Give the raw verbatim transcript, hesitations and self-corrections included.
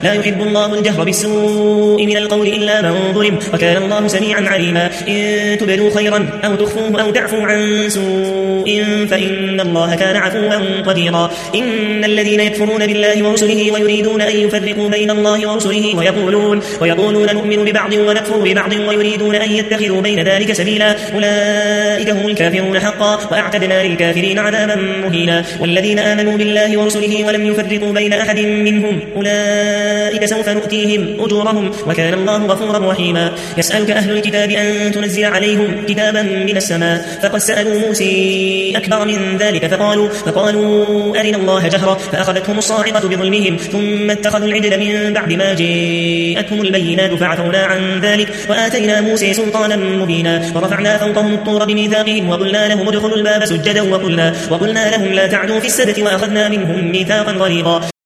لا يحب الله الجهر بالسوء من القول إلا من ظلم وكان الله سميعا عليما. إن تبدوا خيرا أو تخفوه أو تعفوا عن سوء فإن الله كان عفوا قديرا. إن الذين يكفرون بالله ورسله ويريدون أن يفرقوا بين الله ورسله ويقولون, ويقولون نؤمن ببعض ونكفر ببعض ويريدون أن يتخذوا بين ذلك سبيلا أولئك هم الكافرون حقا وأعتدنا للكافرين عذابا مهينا. والذين آمنوا بالله ورسله ولم يفرقوا بين أحد منهم أولئك سوف نؤتيهم أجورهم وكان الله غفورا رحيما. يسألك أهل الكتاب أن تنزل عليهم كتابا من السماء فقد سألوا موسى أكبر من ذلك فقالوا, فقالوا أرنا الله جهرا فأخذتهم الصاعقة بظلمهم ثم اتخذوا العجل من بعد ما جاءتهم البينات فعفونا عن ذلك وآتينا موسى سلطانا مبينا. ورفعنا فوقهم الطور بميثاقهم وقلنا لهم ادخلوا الباب سجدا وقلنا, وقلنا لهم لا تعدوا في السبت وأخذنا منهم ميثاقا غليظا.